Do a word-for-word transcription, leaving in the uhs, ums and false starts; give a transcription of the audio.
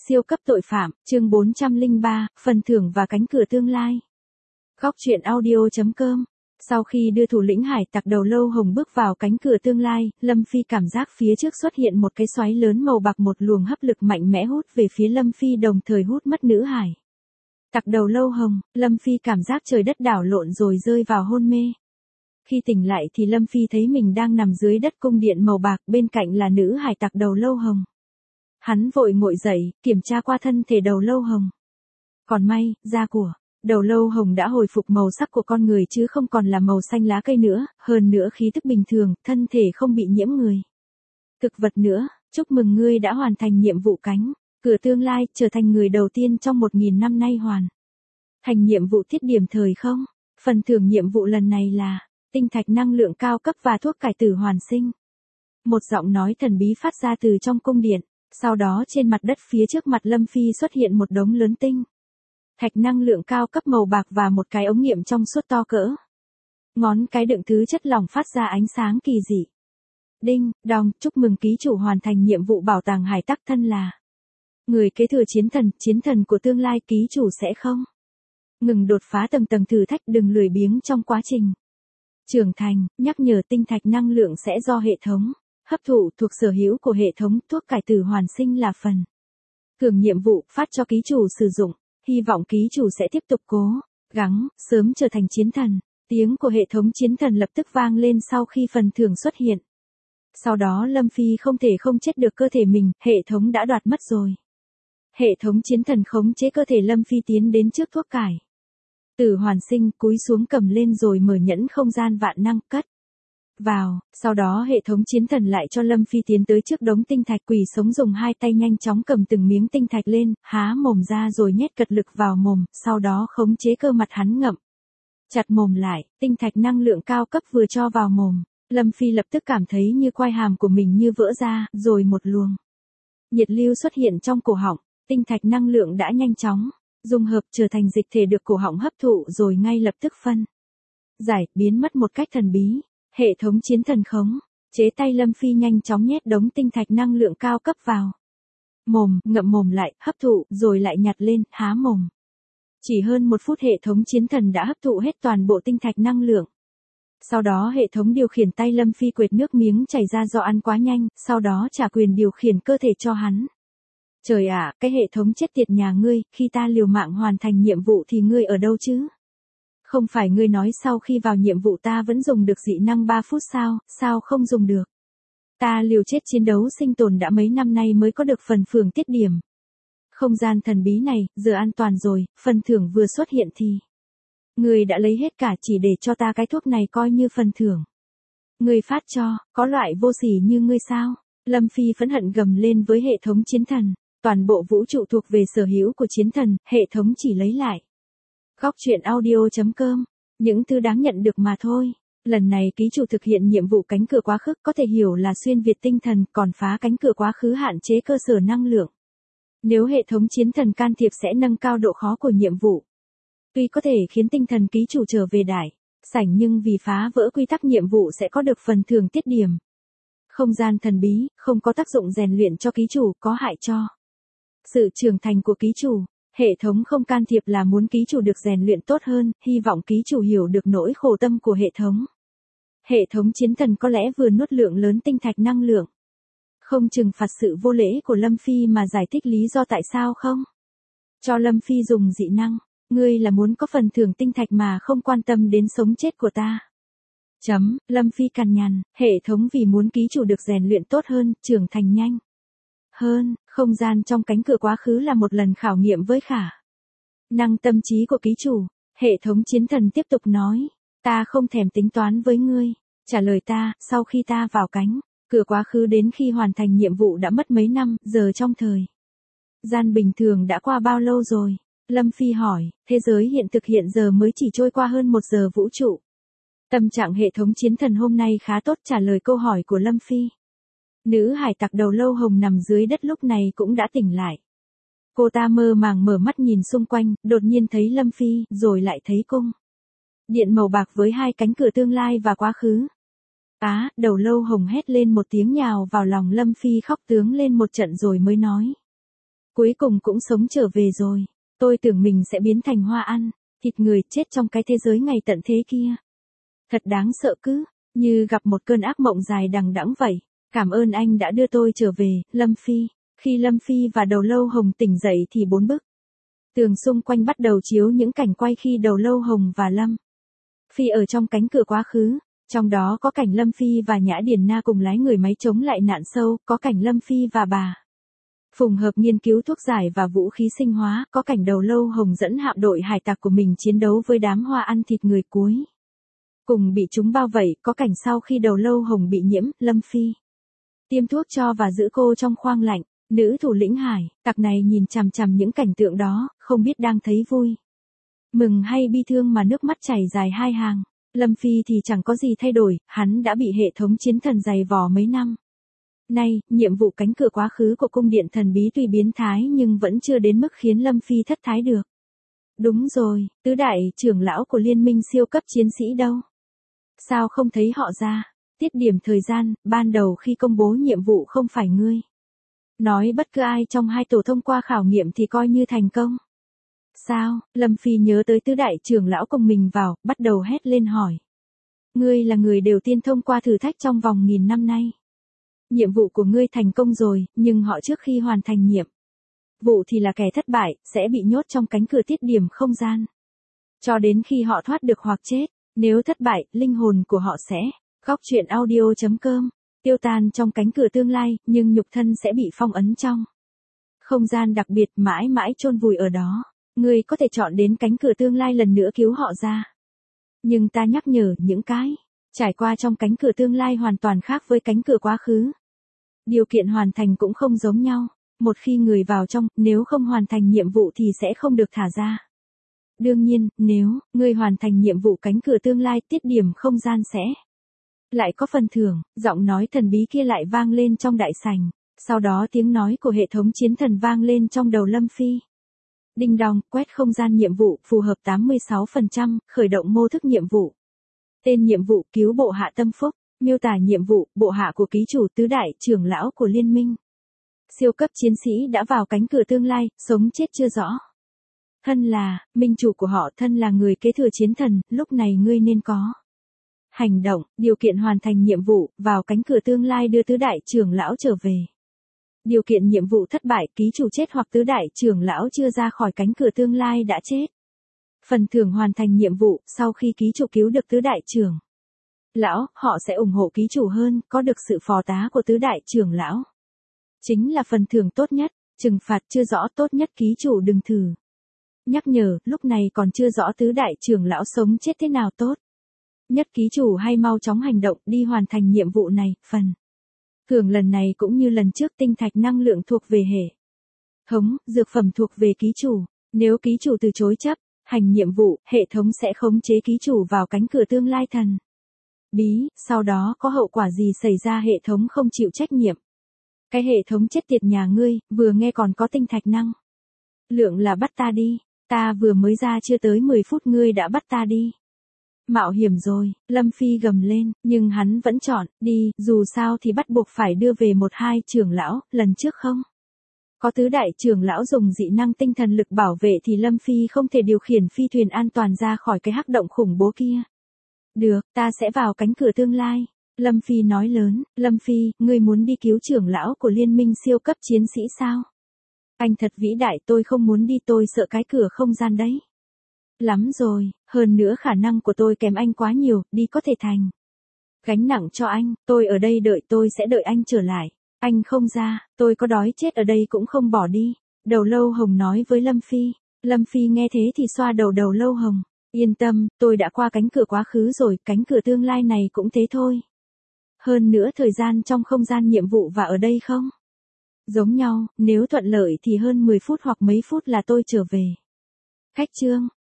Siêu cấp tội phạm, chương bốn trăm lẻ ba, phần thưởng và cánh cửa tương lai. Góc truyện audio chấm com. Sau khi đưa thủ lĩnh hải tặc đầu lâu hồng bước vào cánh cửa tương lai, Lâm Phi cảm giác phía trước xuất hiện một cái xoáy lớn màu bạc, một luồng hấp lực mạnh mẽ hút về phía Lâm Phi, đồng thời hút mất nữ hải tặc đầu lâu hồng. Lâm Phi cảm giác trời đất đảo lộn rồi rơi vào hôn mê. Khi tỉnh lại thì Lâm Phi thấy mình đang nằm dưới đất cung điện màu bạc, bên cạnh là nữ hải tặc đầu lâu hồng. Hắn vội ngồi dậy, kiểm tra qua thân thể đầu lâu hồng. Còn may, da của đầu lâu hồng đã hồi phục màu sắc của con người chứ không còn là màu xanh lá cây nữa, hơn nữa khí tức bình thường, thân thể không bị nhiễm người thực vật nữa. Chúc mừng ngươi đã hoàn thành nhiệm vụ cánh cửa tương lai, trở thành người đầu tiên trong một nghìn năm nay hoàn thành nhiệm vụ thiết điểm thời không. Phần thưởng nhiệm vụ lần này là tinh thạch năng lượng cao cấp và thuốc cải tử hoàn sinh. Một giọng nói thần bí phát ra từ trong cung điện. Sau đó trên mặt đất phía trước mặt Lâm Phi xuất hiện một đống lớn tinh thạch năng lượng cao cấp màu bạc và một cái ống nghiệm trong suốt to cỡ ngón cái đựng thứ chất lỏng phát ra ánh sáng kỳ dị. Đinh đong, chúc mừng ký chủ hoàn thành nhiệm vụ bảo tàng hải tặc, thân là người kế thừa chiến thần, chiến thần của tương lai. Ký chủ sẽ không ngừng đột phá tầng tầng thử thách, đừng lười biếng trong quá trình trưởng thành. Nhắc nhở, tinh thạch năng lượng sẽ do hệ thống hấp thụ, thuộc sở hữu của hệ thống. Thuốc cải tử hoàn sinh là phần thưởng nhiệm vụ phát cho ký chủ sử dụng. Hy vọng ký chủ sẽ tiếp tục cố gắng, sớm trở thành chiến thần. Tiếng của hệ thống chiến thần lập tức vang lên sau khi phần thưởng xuất hiện. Sau đó Lâm Phi không thể không chết được cơ thể mình, hệ thống đã đoạt mất rồi. Hệ thống chiến thần khống chế cơ thể Lâm Phi tiến đến trước thuốc cải tử hoàn sinh, cúi xuống cầm lên rồi mở nhẫn không gian vạn năng, cất vào. Sau đó hệ thống chiến thần lại cho Lâm Phi tiến tới trước đống tinh thạch. Quỷ sống dùng hai tay nhanh chóng cầm từng miếng tinh thạch lên, há mồm ra rồi nhét cật lực vào mồm, sau đó khống chế cơ mặt hắn ngậm chặt mồm lại. Tinh thạch năng lượng cao cấp vừa cho vào mồm, Lâm Phi lập tức cảm thấy như quai hàm của mình như vỡ ra, rồi một luồng nhiệt lưu xuất hiện trong cổ họng. Tinh thạch năng lượng đã nhanh chóng dung hợp trở thành dịch thể được cổ họng hấp thụ, rồi ngay lập tức phân giải, biến mất một cách thần bí. Hệ thống chiến thần khống chế tay Lâm Phi nhanh chóng nhét đống tinh thạch năng lượng cao cấp vào mồm, ngậm mồm lại, hấp thụ, rồi lại nhặt lên, há mồm. Chỉ hơn một phút hệ thống chiến thần đã hấp thụ hết toàn bộ tinh thạch năng lượng. Sau đó hệ thống điều khiển tay Lâm Phi quệt nước miếng chảy ra do ăn quá nhanh, sau đó trả quyền điều khiển cơ thể cho hắn. Trời ạ, cái hệ thống chết tiệt nhà ngươi, khi ta liều mạng hoàn thành nhiệm vụ thì ngươi ở đâu chứ? Không phải ngươi nói sau khi vào nhiệm vụ ta vẫn dùng được dị năng ba phút sao, sao không dùng được? Ta liều chết chiến đấu sinh tồn đã mấy năm nay mới có được phần thưởng tiết điểm. Không gian thần bí này, giờ an toàn rồi, phần thưởng vừa xuất hiện thì ngươi đã lấy hết cả chỉ để cho ta cái thuốc này coi như phần thưởng. Ngươi phát cho, có loại vô sỉ như ngươi sao? Lâm Phi phẫn hận gầm lên với hệ thống chiến thần. Toàn bộ vũ trụ thuộc về sở hữu của chiến thần, hệ thống chỉ lấy lại. Góc truyện audio chấm com. Những thứ đáng nhận được mà thôi. Lần này ký chủ thực hiện nhiệm vụ cánh cửa quá khứ, có thể hiểu là xuyên việt tinh thần, còn phá cánh cửa quá khứ hạn chế cơ sở năng lượng. Nếu hệ thống chiến thần can thiệp sẽ nâng cao độ khó của nhiệm vụ. Tuy có thể khiến tinh thần ký chủ trở về đại sảnh, nhưng vì phá vỡ quy tắc nhiệm vụ sẽ có được phần thưởng tiết điểm. Không gian thần bí, không có tác dụng rèn luyện cho ký chủ, có hại cho sự trưởng thành của ký chủ. Hệ thống không can thiệp là muốn ký chủ được rèn luyện tốt hơn, hy vọng ký chủ hiểu được nỗi khổ tâm của hệ thống. Hệ thống chiến thần có lẽ vừa nuốt lượng lớn tinh thạch năng lượng. Không trừng phạt sự vô lễ của Lâm Phi mà giải thích lý do tại sao không cho Lâm Phi dùng dị năng. Ngươi là muốn có phần thưởng tinh thạch mà không quan tâm đến sống chết của ta. Chấm, Lâm Phi cằn nhằn, hệ thống vì muốn ký chủ được rèn luyện tốt hơn, trưởng thành nhanh hơn. Không gian trong cánh cửa quá khứ là một lần khảo nghiệm với khả năng tâm trí của ký chủ. Hệ thống chiến thần tiếp tục nói, ta không thèm tính toán với ngươi. Trả lời ta, sau khi ta vào cánh cửa quá khứ đến khi hoàn thành nhiệm vụ đã mất mấy năm, giờ trong thời gian bình thường đã qua bao lâu rồi? Lâm Phi hỏi, thế giới hiện thực hiện giờ mới chỉ trôi qua hơn một giờ vũ trụ. Tâm trạng hệ thống chiến thần hôm nay khá tốt, trả lời câu hỏi của Lâm Phi. Nữ hải tặc đầu lâu hồng nằm dưới đất lúc này cũng đã tỉnh lại. Cô ta mơ màng mở mắt nhìn xung quanh, đột nhiên thấy Lâm Phi, rồi lại thấy cung điện màu bạc với hai cánh cửa tương lai và quá khứ. Á, đầu lâu hồng hét lên một tiếng nhào vào lòng Lâm Phi, khóc tướng lên một trận rồi mới nói. Cuối cùng cũng sống trở về rồi. Tôi tưởng mình sẽ biến thành hoa ăn, thịt người chết trong cái thế giới ngày tận thế kia. Thật đáng sợ cứ, như gặp một cơn ác mộng dài đằng đẵng vậy. Cảm ơn anh đã đưa tôi trở về, Lâm Phi. Khi Lâm Phi và Đầu Lâu Hồng tỉnh dậy thì bốn bức tường xung quanh bắt đầu chiếu những cảnh quay khi Đầu Lâu Hồng và Lâm Phi ở trong cánh cửa quá khứ. Trong đó có cảnh Lâm Phi và Nhã Điền Na cùng lái người máy chống lại nạn sâu, có cảnh Lâm Phi và bà Phùng Hợp nghiên cứu thuốc giải và vũ khí sinh hóa, có cảnh Đầu Lâu Hồng dẫn hạm đội hải tặc của mình chiến đấu với đám hoa ăn thịt người cuối cùng bị chúng bao vây, có cảnh sau khi Đầu Lâu Hồng bị nhiễm, Lâm Phi tiêm thuốc cho và giữ cô trong khoang lạnh. Nữ thủ lĩnh hải tặc này nhìn chằm chằm những cảnh tượng đó, không biết đang thấy vui mừng hay bi thương mà nước mắt chảy dài hai hàng. Lâm Phi thì chẳng có gì thay đổi, hắn đã bị hệ thống chiến thần dày vò mấy năm nay. Nhiệm vụ cánh cửa quá khứ của cung điện thần bí tuy biến thái nhưng vẫn chưa đến mức khiến Lâm Phi thất thái được. Đúng rồi, tứ đại trưởng lão của liên minh siêu cấp chiến sĩ đâu? Sao không thấy họ ra? Tiết điểm thời gian, ban đầu khi công bố nhiệm vụ không phải ngươi nói bất cứ ai trong hai tổ thông qua khảo nghiệm thì coi như thành công. Sao? Lâm Phi nhớ tới tứ đại trưởng lão cùng mình vào, bắt đầu hét lên hỏi. Ngươi là người đầu tiên thông qua thử thách trong vòng nghìn năm nay. Nhiệm vụ của ngươi thành công rồi, nhưng họ trước khi hoàn thành nhiệm vụ thì là kẻ thất bại, sẽ bị nhốt trong cánh cửa tiết điểm không gian. Cho đến khi họ thoát được hoặc chết, nếu thất bại, linh hồn của họ sẽ góc truyện audio chấm com tiêu tan trong cánh cửa tương lai, nhưng nhục thân sẽ bị phong ấn trong không gian đặc biệt mãi mãi chôn vùi ở đó. Ngươi có thể chọn đến cánh cửa tương lai lần nữa cứu họ ra. Nhưng ta nhắc nhở những cái trải qua trong cánh cửa tương lai hoàn toàn khác với cánh cửa quá khứ. Điều kiện hoàn thành cũng không giống nhau. Một khi người vào trong, nếu không hoàn thành nhiệm vụ thì sẽ không được thả ra. Đương nhiên, nếu ngươi hoàn thành nhiệm vụ cánh cửa tương lai, tiết điểm không gian sẽ lại có phần thưởng. Giọng nói thần bí kia lại vang lên trong đại sảnh. Sau đó tiếng nói của hệ thống chiến thần vang lên trong đầu Lâm Phi. Đinh đong, quét không gian nhiệm vụ, phù hợp tám mươi sáu phần trăm, khởi động mô thức nhiệm vụ. Tên nhiệm vụ, cứu bộ hạ tâm phúc. Miêu tả nhiệm vụ, bộ hạ của ký chủ tứ đại trưởng lão của liên minh. Siêu cấp chiến sĩ đã vào cánh cửa tương lai, sống chết chưa rõ. Thân là, minh chủ của họ, thân là người kế thừa chiến thần, lúc này ngươi nên có hành động, điều kiện hoàn thành nhiệm vụ, vào cánh cửa tương lai đưa tứ đại trưởng lão trở về. Điều kiện nhiệm vụ thất bại, ký chủ chết hoặc tứ đại trưởng lão chưa ra khỏi cánh cửa tương lai đã chết. Phần thưởng hoàn thành nhiệm vụ, sau khi ký chủ cứu được tứ đại trưởng lão, họ sẽ ủng hộ ký chủ hơn, có được sự phò tá của tứ đại trưởng lão. Chính là phần thưởng tốt nhất, trừng phạt chưa rõ, tốt nhất ký chủ đừng thử. Nhắc nhở, lúc này còn chưa rõ tứ đại trưởng lão sống chết thế nào tốt. Nhất ký chủ hay mau chóng hành động đi hoàn thành nhiệm vụ này, phần thưởng lần này cũng như lần trước tinh thạch năng lượng thuộc về hệ thống, dược phẩm thuộc về ký chủ. Nếu ký chủ từ chối chấp hành nhiệm vụ, hệ thống sẽ khống chế ký chủ vào cánh cửa tương lai thần bí, sau đó có hậu quả gì xảy ra hệ thống không chịu trách nhiệm. Cái hệ thống chết tiệt nhà ngươi, vừa nghe còn có tinh thạch năng lượng là bắt ta đi, ta vừa mới ra chưa tới mười phút ngươi đã bắt ta đi. Mạo hiểm rồi, Lâm Phi gầm lên, nhưng hắn vẫn chọn, đi, dù sao thì bắt buộc phải đưa về một hai trưởng lão, lần trước không có tứ đại trưởng lão dùng dị năng tinh thần lực bảo vệ thì Lâm Phi không thể điều khiển phi thuyền an toàn ra khỏi cái hắc động khủng bố kia. Được, ta sẽ vào cánh cửa tương lai. Lâm Phi nói lớn, Lâm Phi, ngươi muốn đi cứu trưởng lão của liên minh siêu cấp chiến sĩ sao? Anh thật vĩ đại, tôi không muốn đi, tôi sợ cái cửa không gian đấy. Lắm rồi, hơn nữa khả năng của tôi kém anh quá nhiều, đi có thể thành gánh nặng cho anh, tôi ở đây đợi, tôi sẽ đợi anh trở lại. Anh không ra, tôi có đói chết ở đây cũng không bỏ đi. Đầu Lâu Hồng nói với Lâm Phi. Lâm Phi nghe thế thì xoa đầu Đầu Lâu Hồng. Yên tâm, tôi đã qua cánh cửa quá khứ rồi, cánh cửa tương lai này cũng thế thôi. Hơn nữa thời gian trong không gian nhiệm vụ và ở đây không giống nhau, nếu thuận lợi thì hơn mười phút hoặc mấy phút là tôi trở về. Khách trương,